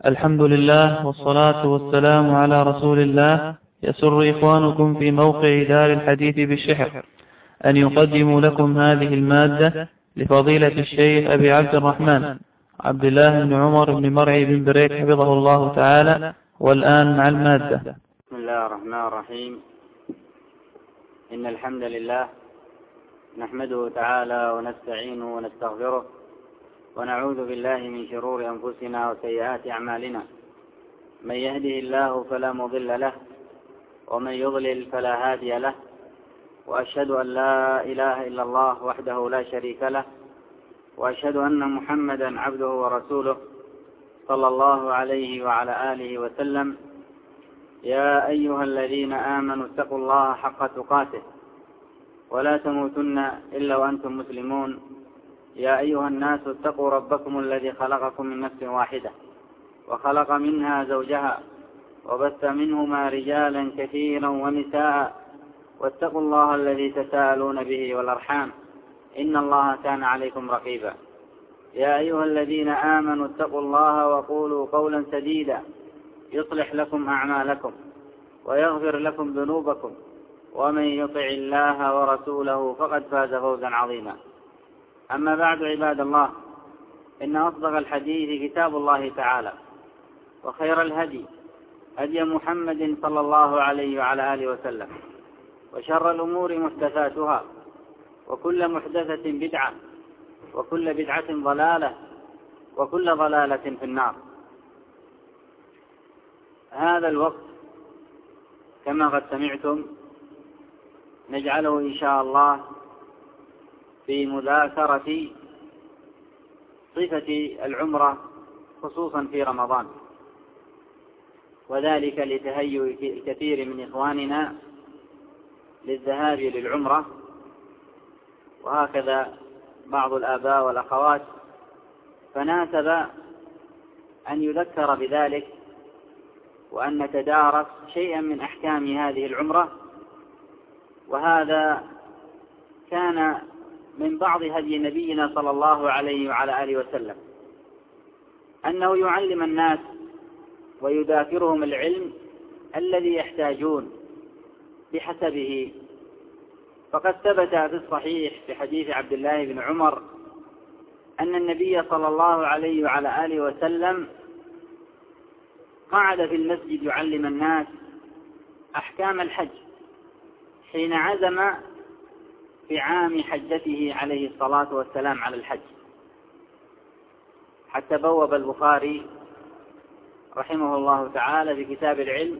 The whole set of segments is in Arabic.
الحمد لله والصلاة والسلام على رسول الله. يسر إخوانكم في موقع دار الحديث بالشحر أن يقدموا لكم هذه المادة لفضيلة الشيخ أبي عبد الرحمن عبد الله بن عمر بن مرعي بن بريك حفظه الله تعالى. والآن مع المادة. بسم الله الرحمن الرحيم. إن الحمد لله نحمده تعالى ونستعينه ونستغفره ونعوذ بالله من شرور أنفسنا وسيئات أعمالنا. من يهده الله فلا مضل له ومن يضلل فلا هادي له، وأشهد أن لا إله إلا الله وحده لا شريك له، وأشهد أن محمدا عبده ورسوله صلى الله عليه وعلى آله وسلم. يا أيها الذين آمنوا اتقوا الله حق تقاته ولا تموتن إلا وأنتم مسلمون. يا أيها الناس اتقوا ربكم الذي خلقكم من نفس واحدة وخلق منها زوجها وبث منهما رجالا كثيرا ونساء، واتقوا الله الذي تساءلون به والأرحام إن الله كان عليكم رقيبا. يا أيها الذين آمنوا اتقوا الله وقولوا قولا سديدا يصلح لكم أعمالكم ويغفر لكم ذنوبكم، ومن يطع الله ورسوله فقد فاز فوزا عظيما. أما بعد، عباد الله، إن أصدق الحديث كتاب الله تعالى، وخير الهدي هدي محمد صلى الله عليه وعلى آله وسلم، وشر الأمور محدثاتها، وكل محدثة بدعة، وكل بدعة ضلالة، وكل ضلالة في النار. هذا الوقت كما قد سمعتم نجعله إن شاء الله في مذاكرة صفة العمرة خصوصا في رمضان، وذلك لتهيؤ الكثير من إخواننا للذهاب للعمرة، وهكذا بعض الآباء والأخوات، فناسب أن يذكر بذلك وأن نتدارس شيئا من أحكام هذه العمرة. وهذا كان من بعض هدي نبينا صلى الله عليه وعلى آله وسلم، أنه يعلم الناس ويذاكرهم العلم الذي يحتاجون بحسبه. فقد ثبت في الصحيح في حديث عبد الله بن عمر أن النبي صلى الله عليه وعلى آله وسلم قعد في المسجد يعلم الناس أحكام الحج حين عزم في عام حجته عليه الصلاة والسلام على الحج، حتى بوب البخاري رحمه الله تعالى في كتاب العلم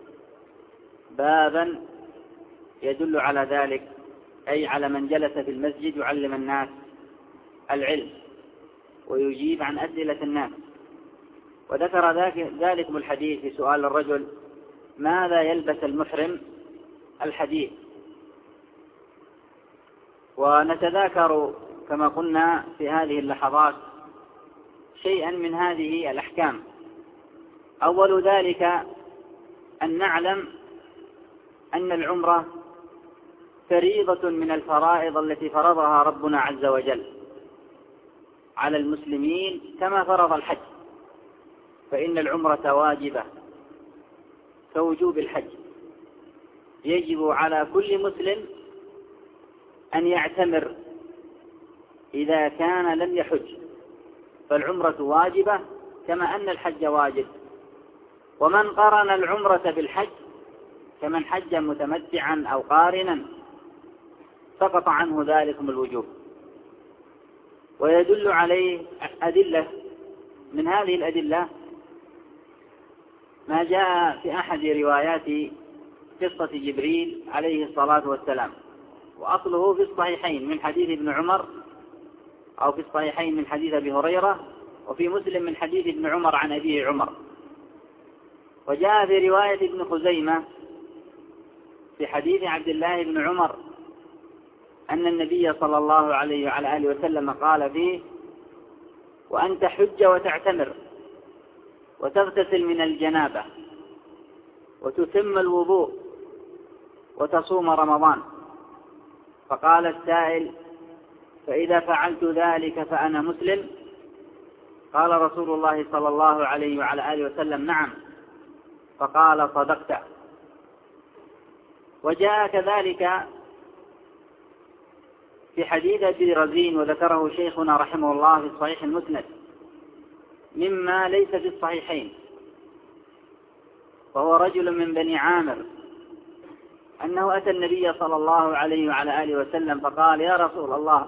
بابا يدل على ذلك، أي على من جلس في المسجد يعلم الناس العلم ويجيب عن أسئلة الناس. وذكر ذلك بالحديث في سؤال الرجل ماذا يلبس المحرم الحديث. ونتذاكر كما قلنا في هذه اللحظات شيئا من هذه الأحكام. أول ذلك أن نعلم أن العمرة فريضة من الفرائض التي فرضها ربنا عز وجل على المسلمين كما فرض الحج، فإن العمرة واجبة كوجوب الحج. يجب على كل مسلم أن يعتمر إذا كان لم يحج، فالعمرة واجبة كما أن الحج واجب. ومن قرن العمرة بالحج كمن حج متمتعا أو قارنا سقط عنه ذلك الوجوب. ويدل عليه أدلة، من هذه الأدلة ما جاء في أحد روايات قصة جبريل عليه الصلاة والسلام، وأصله في الصحيحين من حديث ابن عمر، أو في الصحيحين من حديث أبي هريرة، وفي مسلم من حديث ابن عمر عن أبيه عمر. وجاء في رواية ابن خزيمة في حديث عبد الله بن عمر أن النبي صلى الله عليه وعلى آله وسلم قال فيه وأن تحج وتعتمر وتغتسل من الجنابة وتتم الوضوء وتصوم رمضان. فقال السائل فإذا فعلت ذلك فأنا مسلم؟ قال رسول الله صلى الله عليه وعلى آله وسلم: نعم. فقال: صدقت. وجاء كذلك في حديث أبي رزين وذكره شيخنا رحمه الله في الصحيح المسند مما ليس في الصحيحين، وهو رجل من بني عامر أنه أتى النبي صلى الله عليه وعلى آله وسلم فقال: يا رسول الله،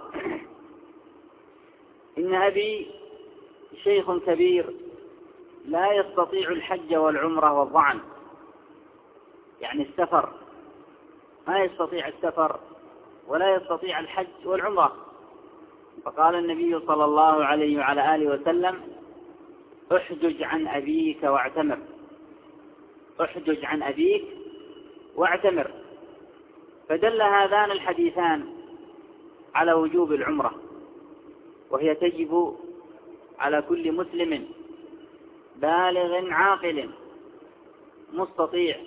إن أبي شيخ كبير لا يستطيع الحج والعمرة والظعن، يعني السفر، ما يستطيع السفر ولا يستطيع الحج والعمرة. فقال النبي صلى الله عليه وعلى آله وسلم: احجج عن أبيك واعتمر، احجج عن أبيك واعتمر. فدل هذان الحديثان على وجوب العمرة، وهي تجب على كل مسلم بالغ عاقل مستطيع،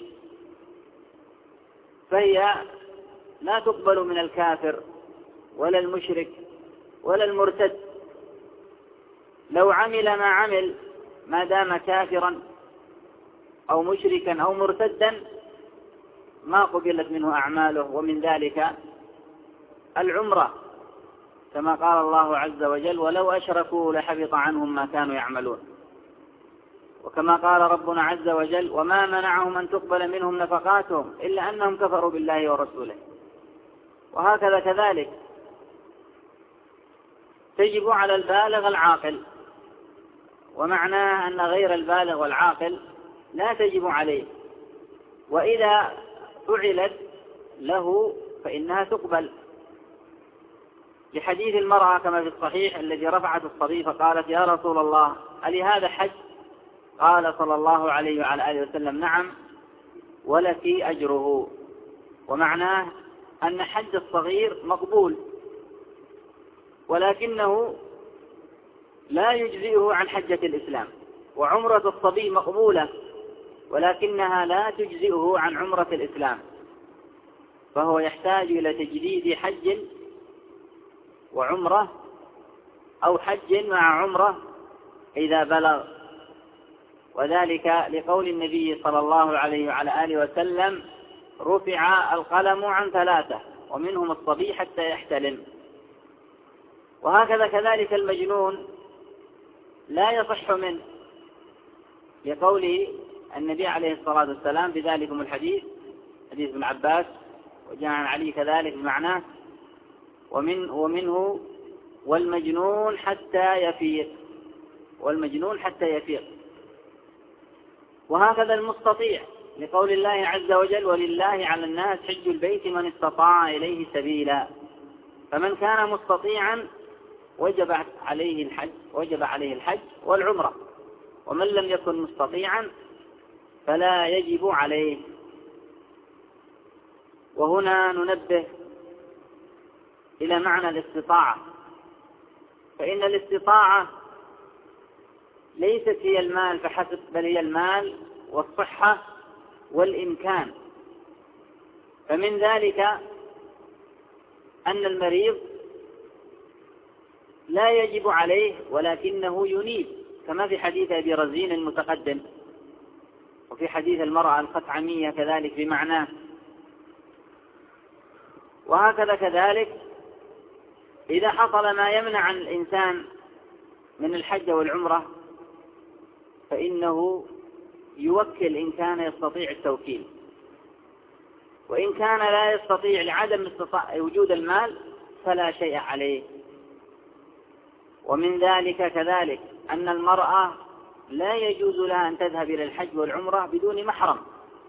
فهي لا تقبل من الكافر ولا المشرك ولا المرتد، لو عمل ما عمل ما دام كافرا أو مشركا أو مرتدا ما قبلت منه أعماله، ومن ذلك العمرة، كما قال الله عز وجل: ولو أشركوا لحبط عنهم ما كانوا يعملون. وكما قال ربنا عز وجل: وما منعهم أن تقبل منهم نفقاتهم إلا أنهم كفروا بالله ورسوله. وهكذا كذلك تجب على البالغ العاقل، ومعناه أن غير البالغ والعاقل لا تجب عليه، وإذا فعلت له فإنها تقبل، لحديث المرأة كما في الصحيح الذي رفعت الصبي فقالت: يا رسول الله، ألهذا حج؟ قال صلى الله عليه وعلى آله وسلم: نعم، ولك أجره. ومعناه أن حج الصغير مقبول، ولكنه لا يجزئه عن حجة الإسلام، وعمرة الصبي مقبولة ولكنها لا تجزئه عن عمرة الإسلام، فهو يحتاج إلى تجديد حج وعمرة أو حج مع عمرة إذا بلغ، وذلك لقول النبي صلى الله عليه وعلى آله وسلم: رفع القلم عن 3 ومنهم الصبي حتى يحتلم. وهكذا كذلك المجنون لا يصح منه، لقوله النبي عليه الصلاة والسلام في ذلكم الحديث، حديث ابن عباس وجاء عن علي كذلك بمعناه: ومنه والمجنون حتى يفيق، والمجنون حتى يفيق. وهكذا المستطيع، لقول الله عز وجل: ولله على الناس حج البيت من استطاع إليه سبيلا. فمن كان مستطيعا وجب عليه الحج والعمرة، ومن لم يكن مستطيعا فلا يجب عليه. وهنا ننبه إلى معنى الاستطاعة، فإن الاستطاعة ليست هي المال فحسب، بل هي المال والصحة والإمكان. فمن ذلك أن المريض لا يجب عليه ولكنه ينيب، كما في حديث أبي رزين المتقدم، وفي حديث المرأة الخثعمية كذلك بمعناه. وهكذا كذلك إذا حصل ما يمنع عن الإنسان من الحج والعمرة فإنه يوكل إن كان يستطيع التوكيل، وإن كان لا يستطيع لعدم وجود المال فلا شيء عليه. ومن ذلك كذلك أن المرأة لا يجوز لها أن تذهب إلى الحج والعمرة بدون محرم،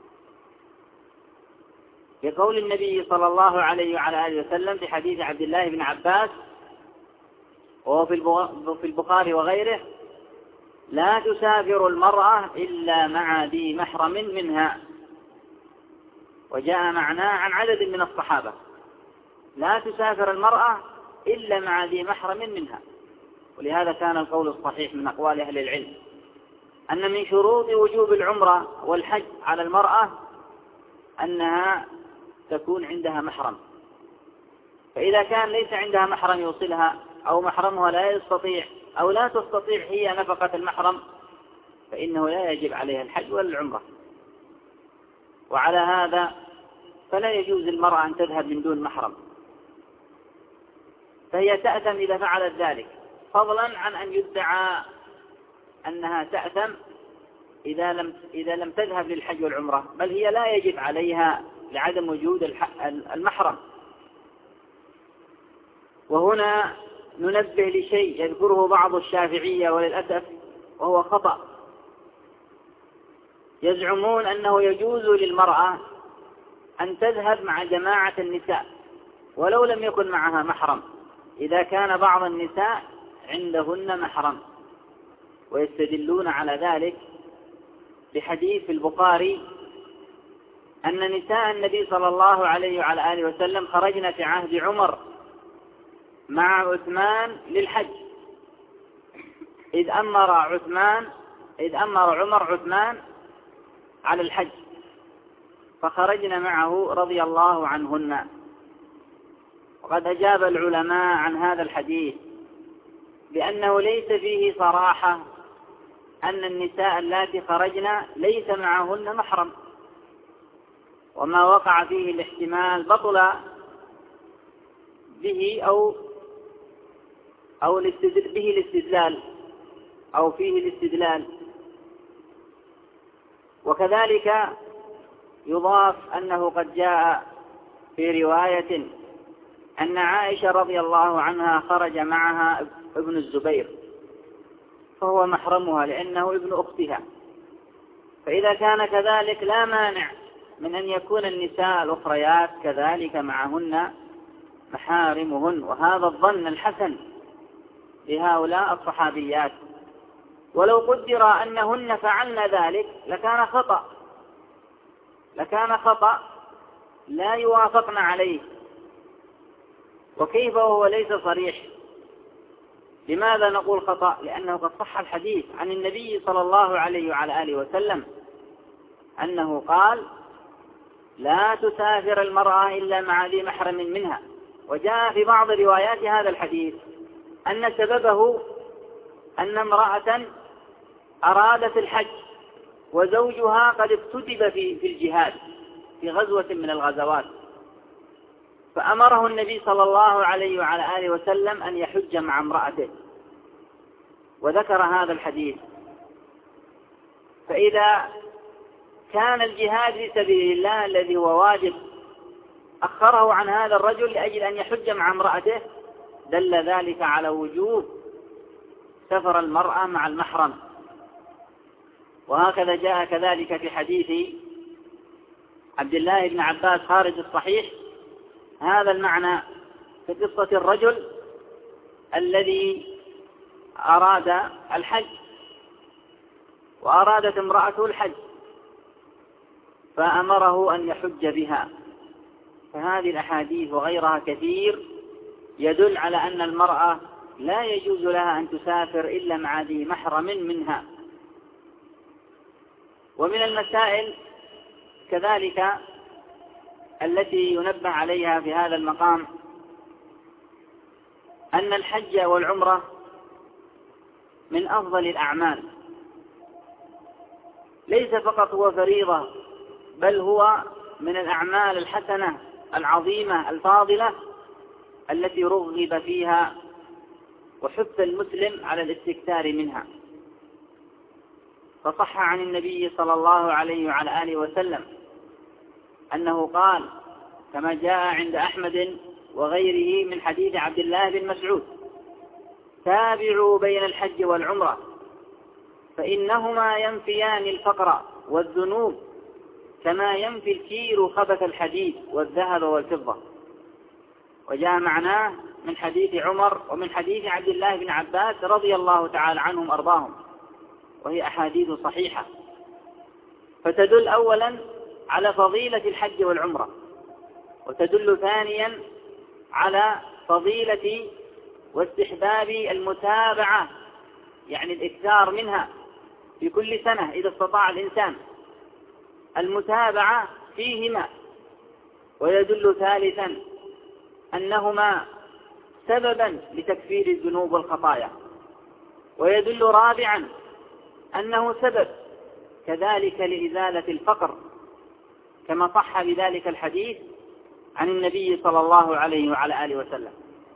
بقول النبي صلى الله عليه وعلى آله وسلم في حديث عبد الله بن عباس وهو في البخاري وغيره: لا تسافر المرأة إلا مع ذي محرم منها. وجاء معناه عن عدد من الصحابة: لا تسافر المرأة إلا مع ذي محرم منها. ولهذا كان القول الصحيح من أقوال أهل العلم أن من شروط وجوب العمرة والحج على المرأة أنها تكون عندها محرم، فإذا كان ليس عندها محرم يوصلها أو محرمها لا يستطيع أو لا تستطيع هي نفقة المحرم فإنه لا يجب عليها الحج ولا العمرة. وعلى هذا فلا يجوز المرأة أن تذهب من دون محرم، فهي تأثم إذا فعلت ذلك، فضلا عن أن يدعى أنها تأثم إذا لم تذهب للحج والعمرة، بل هي لا يجب عليها لعدم وجود المحرم. وهنا ننبه لشيء يذكره بعض الشافعية وللأسف وهو خطأ. يزعمون أنه يجوز للمرأة أن تذهب مع جماعة النساء ولو لم يكن معها محرم إذا كان بعض النساء عندهن محرم، ويستدلون على ذلك بحديث في البخاري أن نساء النبي صلى الله عليه وعلى آله وسلم خرجن في عهد عمر مع عثمان للحج، إذ أمر عمر عثمان على الحج، فخرجن معه رضي الله عنهن. وقد أجاب العلماء عن هذا الحديث بأنه ليس فيه صراحة أن النساء اللاتي خرجن ليس معهن محرم، وما وقع فيه الاحتمال بطل به أو به الاستدلال أو فيه الاستدلال. وكذلك يضاف أنه قد جاء في رواية أن عائشة رضي الله عنها خرج معها ابن الزبير فهو محرمها لأنه ابن أختها، فإذا كان كذلك لا مانع من أن يكون النساء الأخريات كذلك معهن محارمهن، وهذا الظن الحسن لهؤلاء الصحابيات. ولو قدر أنهن فعلن ذلك لكان خطأ لا يوافقن عليه. وكيف وهو ليس صريح؟ لماذا نقول خطأ؟ لأنه قد صح الحديث عن النبي صلى الله عليه وعلى آله وسلم أنه قال: لا تسافر المرأة إلا مع ذي محرم منها. وجاء في بعض روايات هذا الحديث أن سببه أن امرأة أرادت الحج وزوجها قد اكتتب في الجهاد في غزوة من الغزوات، فأمره النبي صلى الله عليه وعلى آله وسلم أن يحج مع امرأته، وذكر هذا الحديث. فإذا كان الجهاد في سبيل الله الذي هو واجب أخره عن هذا الرجل لأجل أن يحج مع امرأته، دل ذلك على وجوب سفر المرأة مع المحرم. وهكذا جاء كذلك في حديث عبد الله بن عباس خارج الصحيح هذا المعنى في قصة الرجل الذي أراد الحج وأرادت امرأته الحج فأمره أن يحج بها. فهذه الأحاديث وغيرها كثير يدل على أن المرأة لا يجوز لها أن تسافر إلا مع ذي محرم منها. ومن المسائل كذلك التي ينبه عليها في هذا المقام أن الحج والعمرة من أفضل الأعمال، ليس فقط هو فريضة، بل هو من الأعمال الحسنة العظيمة الفاضلة التي رغب فيها وحث المسلم على الاستكثار منها. فصح عن النبي صلى الله عليه وعلى آله وسلم أنه قال كما جاء عند أحمد وغيره من حديث عبد الله بن مسعود: تابعوا بين الحج والعمرة فإنهما ينفيان الفقر والذنوب كما ينفي الكير خبث الحديد والذهب والفضة. وجاء معناه من حديث عمر ومن حديث عبد الله بن عباس رضي الله تعالى عنهم أرضاهم، وهي أحاديث صحيحة. فتدل أولا على فضيلة الحج والعمرة، وتدل ثانيا على فضيلة واستحباب المتابعة، يعني الإكثار منها في كل سنة إذا استطاع الإنسان المتابعة فيهما. ويدل ثالثا أنهما سببا لتكفير الذنوب والخطايا، ويدل رابعا أنه سبب كذلك لإزالة الفقر، كما صح بذلك الحديث عن النبي صلى الله عليه وعلى آله وسلم.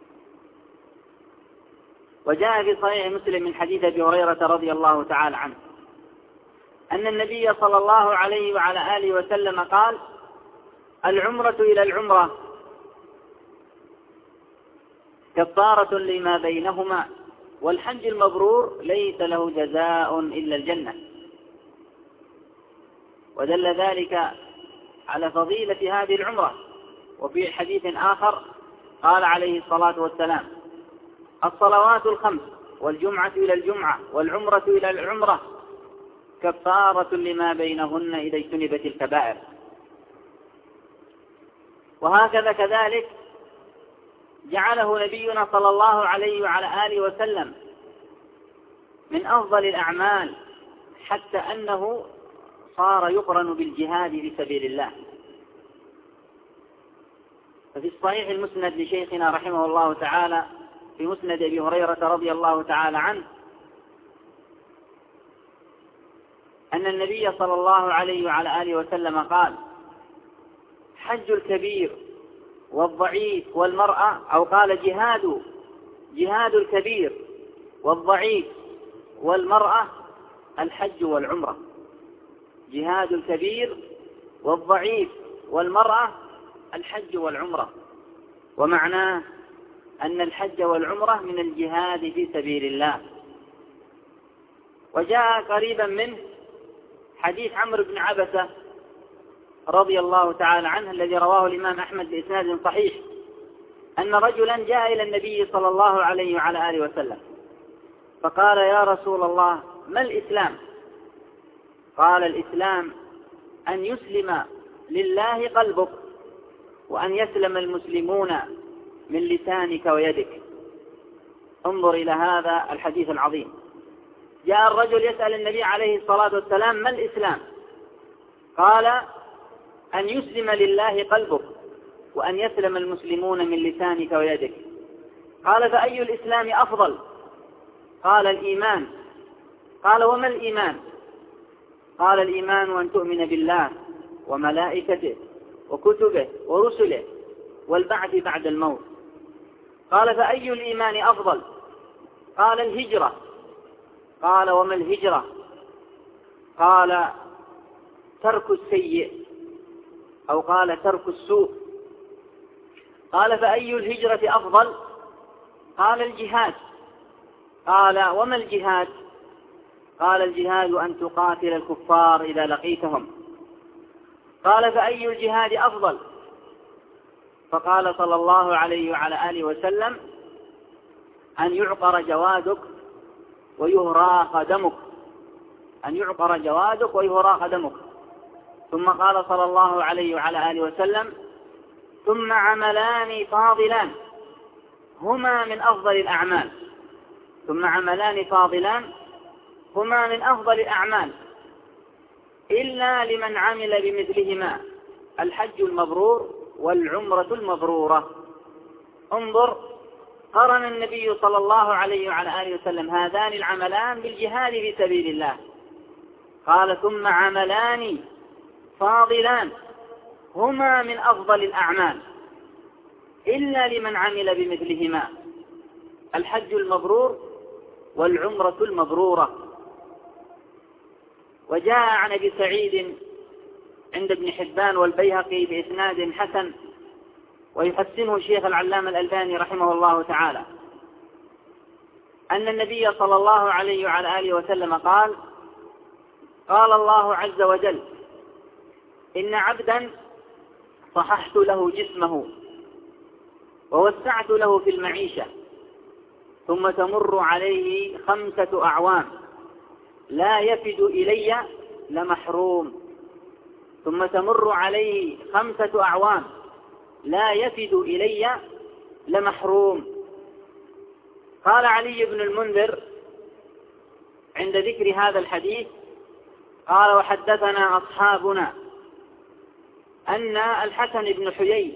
وجاء في صحيح مسلم من حديث أبي هريرة رضي الله تعالى عنه أن النبي صلى الله عليه وعلى آله وسلم قال: العمرة إلى العمرة كفارة لما بينهما، والحج المبرور ليس له جزاء إلا الجنة. ودل ذلك على فضيلة هذه العمرة. وفي حديث آخر قال عليه الصلاة والسلام: الصلوات الخمس والجمعة إلى الجمعة والعمرة إلى العمرة كفارة لما بينهن إذا اجتنبت الكبائر. وهكذا كذلك جعله نبينا صلى الله عليه وعلى آله وسلم من أفضل الأعمال، حتى أنه صار يقرن بالجهاد في سبيل الله. ففي الصحيح المسند لشيخنا رحمه الله تعالى في مسند أبي هريرة رضي الله تعالى عنه أن النبي صلى الله عليه وعلى آله وسلم قال: حج الكبير والضعيف والمرأة، أو قال جهاد الكبير والضعيف والمرأة الحج والعمرة. جهاد الكبير والضعيف والمرأة الحج والعمرة. ومعناه أن الحج والعمرة من الجهاد في سبيل الله. وجاء قريبا منه حديث عمرو بن عبسة رضي الله تعالى عنه الذي رواه الإمام أحمد بإسناد صحيح أن رجلا جاء إلى النبي صلى الله عليه وعلى آله وسلم فقال: يا رسول الله، ما الإسلام؟ قال: الإسلام أن يسلم لله قلبك، وأن يسلم المسلمون من لسانك ويدك. انظر إلى هذا الحديث العظيم. جاء الرجل يسأل النبي عليه الصلاة والسلام: ما الإسلام؟ قال: أن يسلم لله قلبك، وأن يسلم المسلمون من لسانك ويدك. قال: فأي الإسلام أفضل؟ قال: الإيمان. قال: وما الإيمان؟ قال: الإيمان أن تؤمن بالله وملائكته وكتبه ورسله والبعث بعد الموت. قال: فأي الإيمان أفضل؟ قال: الهجرة. قال: وما الهجرة؟ قال: ترك السيء، أو قال: ترك السوء. قال: فأي الهجرة أفضل؟ قال: الجهاد. قال: وما الجهاد؟ قال: الجهاد أن تقاتل الكفار إذا لقيتهم. قال: فأي الجهاد أفضل؟ فقال صلى الله عليه وعلى آله وسلم: أن يعقر جوادك ويهراق دمك. أن يعقر جوادك ويهراق دمك. ثم قال صلى الله عليه وعلى آله وسلم: ثم عملان فاضلان هما من أفضل الأعمال. ثم عملان فاضلان هما من أفضل الأعمال إلا لمن عمل بمثلهما: الحج المبرور والعمرة المبرورة. انظر، قرن النبي صلى الله عليه وعلى آله وسلم هذان العملان بالجهاد في سبيل الله. قال: ثم عملان فاضلان هما من أفضل الأعمال إلا لمن عمل بمثلهما: الحج المبرور والعمرة المبرورة. وجاء عن أبي سعيد عند ابن حبان والبيهقي بإسناد حسن، ويحسنه الشيخ العلامة الألباني رحمه الله تعالى، أن النبي صلى الله عليه وعلى آله وسلم قال: قال الله عز وجل: إن عبدا صححت له جسمه ووسعت له في المعيشة، ثم تمر عليه 5 أعوام لا يفد إلي لمحروم. ثم تمر عليه 5 أعوام لا يفد إلي لمحروم. قال علي بن المنذر عند ذكر هذا الحديث قال: وحدثنا أصحابنا أن الحسن بن حيي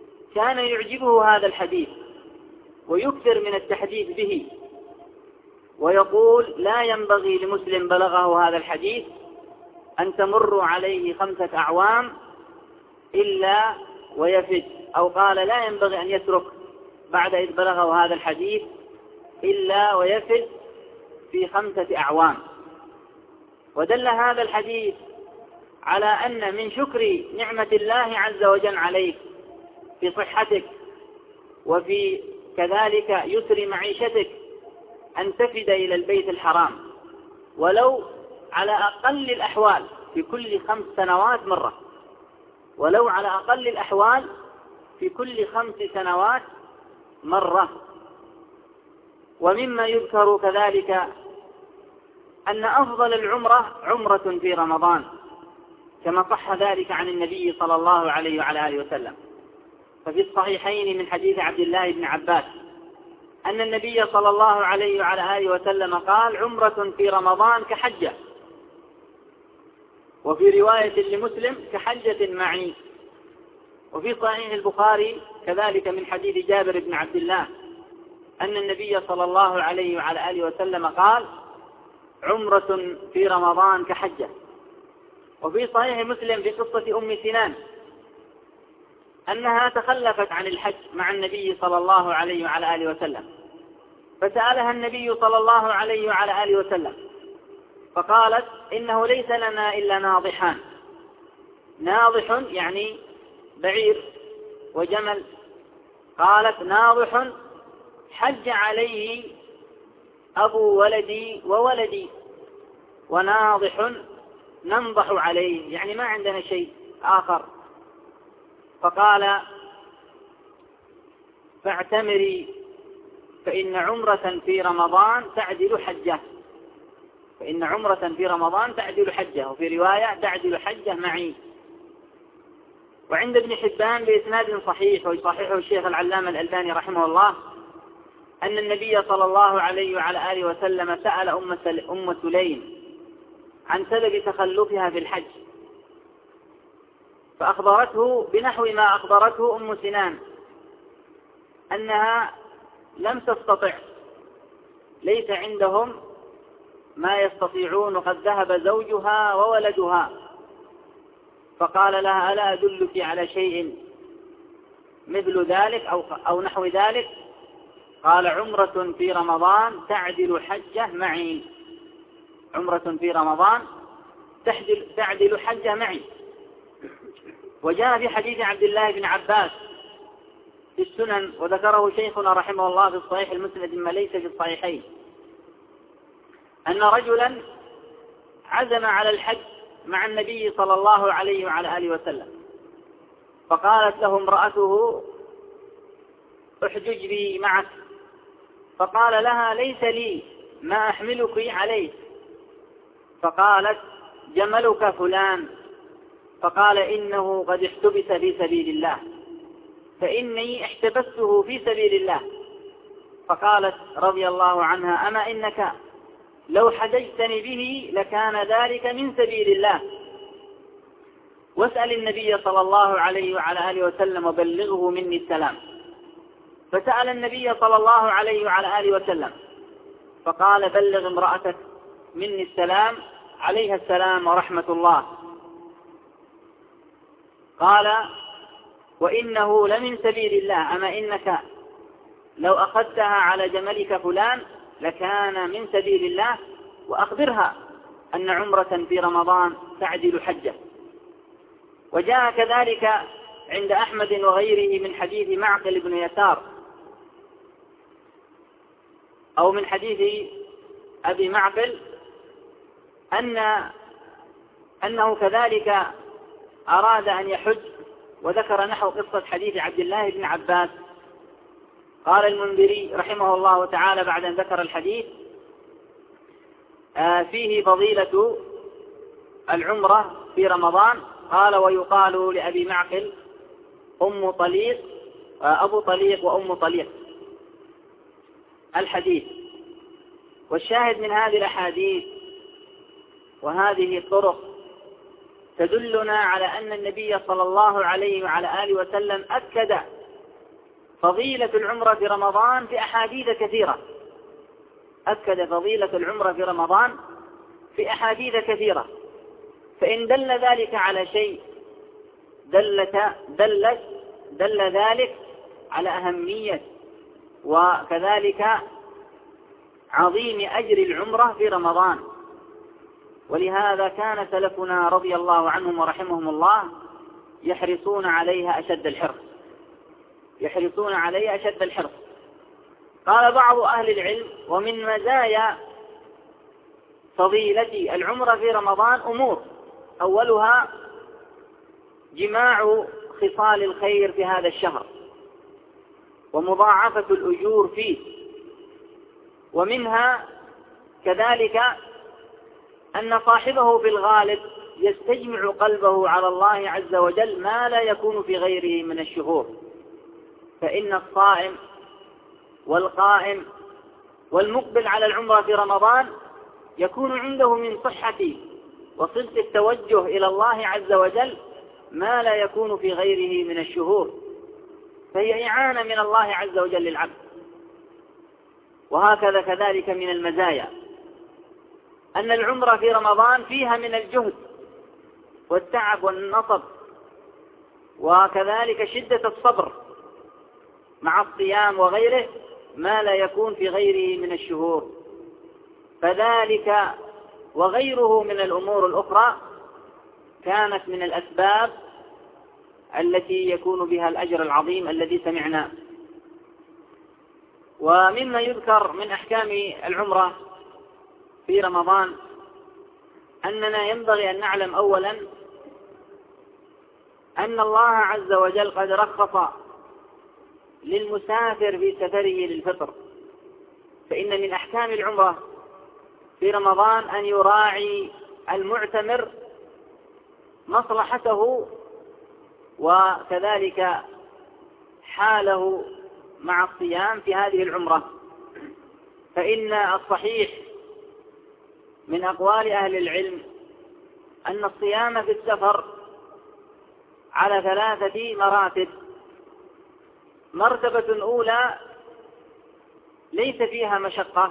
كان يعجبه هذا الحديث ويكثر من التحديث به، ويقول لا ينبغي لمسلم بلغه هذا الحديث أن تمر عليه 5 أعوام إلا ويفد، أو قال لا ينبغي أن يترك بعد إذ بلغه هذا الحديث إلا ويفد في 5 أعوام. ودل هذا الحديث على أن من شكر نعمة الله عز وجل عليك في صحتك وفي كذلك يسر معيشتك أن تفد إلى البيت الحرام، ولو على أقل الأحوال في كل 5 سنوات مرة، ولو على أقل الأحوال في كل 5 سنوات مرة. ومما يذكر كذلك أن أفضل العمرة عمرة في رمضان، كما صح ذلك عن النبي صلى الله عليه وعلى آله وسلم. ففي الصحيحين من حديث عبد الله بن عباس أن النبي صلى الله عليه وعلى آله وسلم قال عمرة في رمضان كحجة، وفي رواية لمسلم كحجة معي. وفي صحيح البخاري كذلك من حديث جابر بن عبد الله أن النبي صلى الله عليه وعلى آله وسلم قال عمرة في رمضان كحجة. وفي صحيح مسلم في قصة أم سنان أنها تخلفت عن الحج مع النبي صلى الله عليه وعلى آله وسلم، فسألها النبي صلى الله عليه وعلى آله وسلم فقالت إنه ليس لنا إلا ناضحان. ناضح يعني بعير وجمل. قالت ناضح حج عليه أبو ولدي وولدي، وناضح ننضح عليه يعني ما عندنا شيء آخر. فقال فاعتمري فإن عمرة في رمضان تعدل حجة، فإن عمرة في رمضان تعدل حجة، وفي رواية تعدل حجة معي. وعند ابن حبان بإسناد صحيح ويصححه الشيخ العلامة الألباني رحمه الله أن النبي صلى الله عليه وعلى آله وسلم سأل أم سليم عن سبب تخلفها في الحج، فأخبرته بنحو ما أخبرته أم سنان أنها لم تستطع، ليس عندهم ما يستطيعون وقد ذهب زوجها وولدها. فقال لها ألا أدلك على شيء مثل ذلك أو نحو ذلك؟ قال عمرة في رمضان تعدل حجة معي، عمرة في رمضان تعدل حجة معي. وجاء في حديث عبد الله بن عباس في السنن وذكره شيخنا رحمه الله في الصحيح المسند ما ليس في الصحيحين أن رجلا عزم على الحج مع النبي صلى الله عليه وعلى آله وسلم، فقالت له امرأته احجج بي معك، فقال لها ليس لي ما أحملك عليه، فقالت جملك فلان، فقال إنه قد احتبس في سبيل الله فإني احتبسته في سبيل الله. فقالت رضي الله عنها أما إنك لو حججتني به لكان ذلك من سبيل الله، واسأل النبي صلى الله عليه وعلى آله وسلم وبلغه مني السلام. فسأل النبي صلى الله عليه وعلى آله وسلم فقال بلغ امرأتك مني السلام عليها السلام ورحمة الله. قال وإنه لمن سبيل الله، أما إنك لو أخذتها على جملك فلان لكان من سبيل الله، وأخبرها أن عمرة في رمضان تعدل حجة. وجاء كذلك عند أحمد وغيره من حديث معقل بن يسار أو من حديث أبي معقل أنه كذلك أراد أن يحج، وذكر نحو قصة حديث عبد الله بن عباس. قال المنذري رحمه الله تعالى بعد أن ذكر الحديث فيه فضيلة العمرة في رمضان، قال ويقال لأبي معقل أبو طليق وأم طليق الحديث. والشاهد من هذه الأحاديث وهذه الطرق تدلنا على أن النبي صلى الله عليه وعلى آله وسلم أكد فضيلة العمرة في رمضان في أحاديث كثيرة، أكد فضيلة العمرة في رمضان في أحاديث كثيرة، فإن دل ذلك على شيء دل ذلك على أهمية وكذلك عظيم أجر العمرة في رمضان. ولهذا كان سلفنا رضي الله عنهم ورحمهم الله يحرصون عليها أشد الحرص. قال بعض أهل العلم: ومن مزايا فضيلة العمرة في رمضان أمور، أولها جماع خصال الخير في هذا الشهر ومضاعفة الأجور فيه، ومنها كذلك أن صاحبه في الغالب يستجمع قلبه على الله عز وجل ما لا يكون في غيره من الشهور، فإن الصائم والقائم والمقبل على العمرة في رمضان يكون عنده من صحة وصدق التوجه إلى الله عز وجل ما لا يكون في غيره من الشهور، فهي إعانة من الله عز وجل للعبد. وهكذا كذلك من المزايا أن العمرة في رمضان فيها من الجهد والتعب والنصب وكذلك شدة الصبر مع الصيام وغيره ما لا يكون في غيره من الشهور، فذلك وغيره من الأمور الأخرى كانت من الأسباب التي يكون بها الأجر العظيم الذي سمعناه. ومما يذكر من أحكام العمرة في رمضان أننا ينبغي أن نعلم أولا أن الله عز وجل قد رخص للمسافر في سفره للفطر، فإن من أحكام العمرة في رمضان أن يراعي المعتمر مصلحته وكذلك حاله مع الصيام في هذه العمرة، فإن الصحيح من أقوال أهل العلم أن الصيام في السفر على 3 مراتب. مرتبة أولى ليس فيها مشقة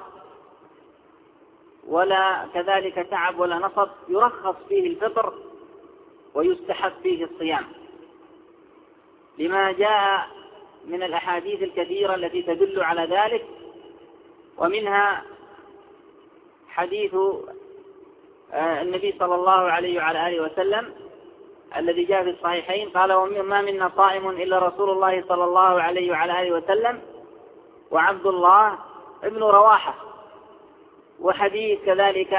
ولا كذلك تعب ولا نصب، يرخص فيه الفطر ويستحب فيه الصيام لما جاء من الأحاديث الكثيرة التي تدل على ذلك، ومنها حديث النبي صلى الله عليه وعلى آله وسلم الذي جاء في الصحيحين قال: وما منا صائم إلا رسول الله صلى الله عليه وعلى آله وسلم وعبد الله ابن رواحة. وحديث كذلك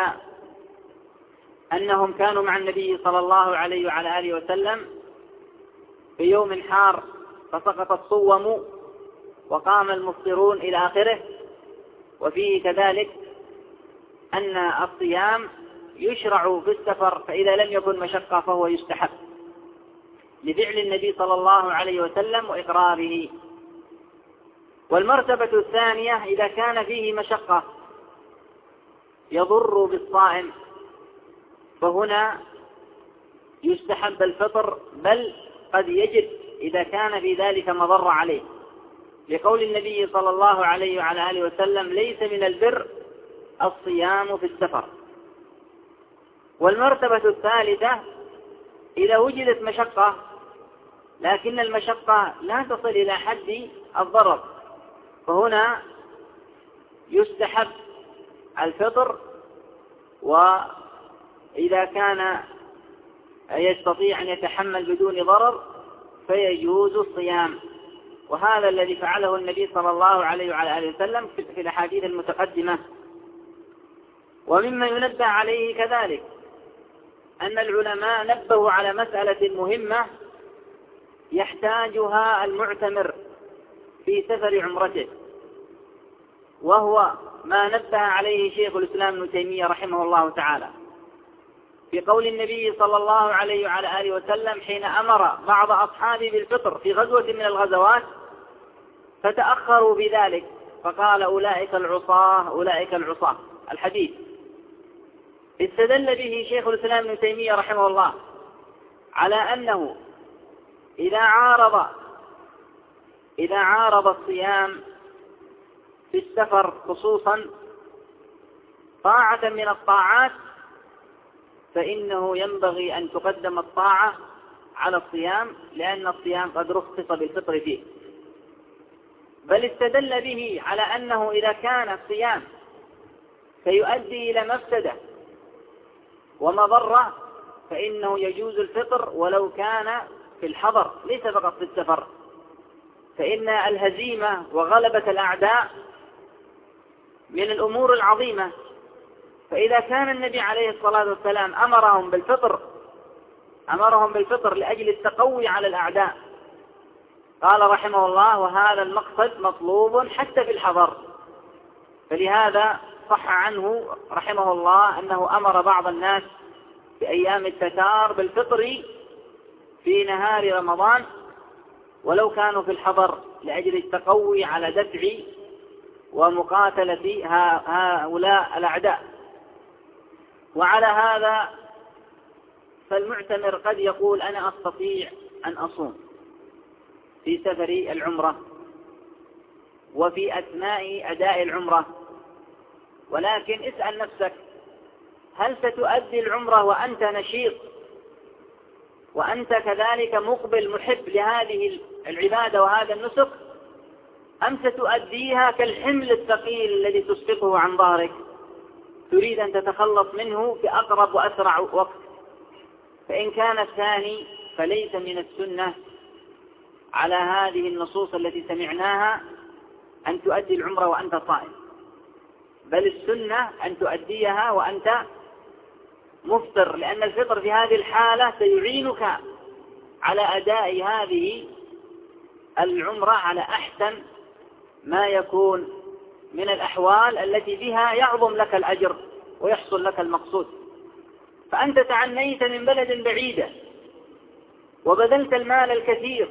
أنهم كانوا مع النبي صلى الله عليه وعلى آله وسلم في يوم حار فسقط الصوم وقام المفطرون إلى آخره. وفيه كذلك أن الصيام يشرع في السفر، فإذا لم يكن مشقة فهو يستحب لفعل النبي صلى الله عليه وسلم وإقراره. والمرتبة الثانية إذا كان فيه مشقة يضر بالصائم فهنا يستحب الفطر، بل قد يجب إذا كان في ذلك مضر عليه، لقول النبي صلى الله عليه وعلى آله وسلم: ليس من البر الصيام في السفر. والمرتبة الثالثة إذا وجدت مشقة لكن المشقة لا تصل إلى حد الضرر، فهنا يستحب الفطر، وإذا كان يستطيع أن يتحمل بدون ضرر فيجوز الصيام. وهذا الذي فعله النبي صلى الله عليه وعلى آله وسلم في الأحاديث المتقدمة. ومما ينبه عليه كذلك أن العلماء نبهوا على مسألة مهمة يحتاجها المعتمر في سفر عمرته، وهو ما نبه عليه شيخ الإسلام ابن تيمية رحمه الله تعالى في قول النبي صلى الله عليه وعلى آله وسلم حين أمر بعض أصحابه بالفطر في غزوة من الغزوات فتأخروا بذلك فقال: أولئك العصاة الحديث. استدل به شيخ الإسلام ابن تيمية رحمه الله على أنه إذا عارض الصيام في السفر خصوصا طاعة من الطاعات فإنه ينبغي أن تقدم الطاعة على الصيام، لأن الصيام قد رخص بالفطر فيه. بل استدل به على أنه إذا كان الصيام فيؤدي إلى مفسدة ومضرة فإنه يجوز الفطر ولو كان في الحضر ليس فقط في السفر، فإن الهزيمة وغلبة الأعداء من الأمور العظيمة. فإذا كان النبي عليه الصلاة والسلام أمرهم بالفطر لأجل التقوي على الأعداء، قال رحمه الله: وهذا المقصد مطلوب حتى في الحضر. فلهذا صح عنه رحمه الله أنه أمر بعض الناس في أيام التتار بالفطر في نهار رمضان ولو كانوا في الحضر لأجل التقوي على دفع ومقاتلة هؤلاء الأعداء. وعلى هذا فالمعتمر قد يقول: أنا أستطيع أن أصوم في سفر العمرة وفي أثناء أداء العمرة، ولكن اسأل نفسك: هل ستؤدي العمرة وأنت نشيط وأنت كذلك مقبل محب لهذه العبادة وهذا النسك، أم ستؤديها كالحمل الثقيل الذي تسقطه عن ظهرك تريد أن تتخلص منه في أقرب وأسرع وقت؟ فإن كان الثاني فليس من السنة على هذه النصوص التي سمعناها أن تؤدي العمرة وأنت صائم، بل السنة أن تؤديها وأنت مفطر، لأن الفطر في هذه الحالة سيعينك على أداء هذه العمرة على أحسن ما يكون من الأحوال التي بها يعظم لك الأجر ويحصل لك المقصود. فأنت تعنيت من بلد بعيدة وبذلت المال الكثير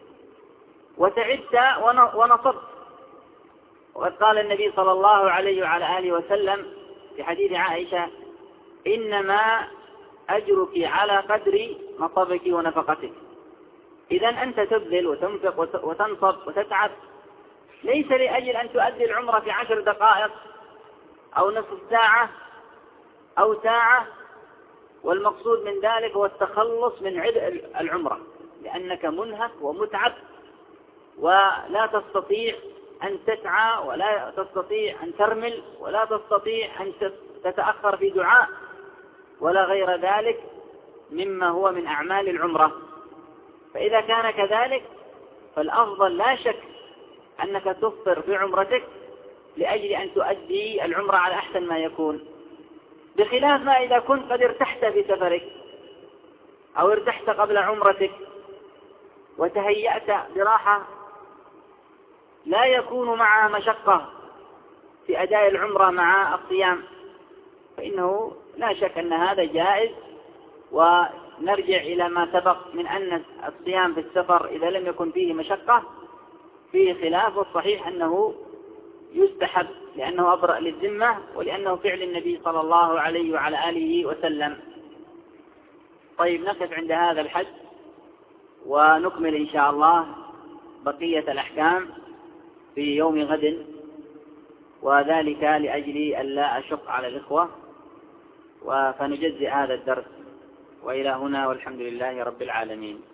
وتعبت ونصبت، وقد قال النبي صلى الله عليه وعلى آله وسلم في حديث عائشة: إنما أجرك على قدر مصبك ونفقتك. إذن أنت تبذل وتنفق وتنصب وتتعب ليس لأجل أن تؤدي العمرة في 10 دقائق أو نصف ساعة أو ساعة، والمقصود من ذلك هو التخلص من عبء العمرة، لأنك منهك ومتعب ولا تستطيع أن تسعى ولا تستطيع أن ترمل ولا تستطيع أن تتأخر في دعاء ولا غير ذلك مما هو من أعمال العمرة. فإذا كان كذلك فالأفضل لا شك أنك تفطر في عمرتك لأجل أن تؤدي العمرة على أحسن ما يكون، بخلاف ما إذا كنت قد ارتحت في سفرك أو ارتحت قبل عمرتك وتهيأت براحة لا يكون معها مشقة في أداء العمرة مع الصيام، فإنه لا شك أن هذا جائز. ونرجع إلى ما سبق من أن الصيام في السفر إذا لم يكن فيه مشقة فيه خلاف، والصحيح أنه يستحب لأنه أبرأ للذمة ولأنه فعل النبي صلى الله عليه وعلى آله وسلم. طيب، نقف عند هذا الحد ونكمل إن شاء الله بقية الأحكام في يوم غد، وذلك لأجل ألا أشق على الإخوة، فنجزئ هذا الدرس. وإلى هنا والحمد لله رب العالمين.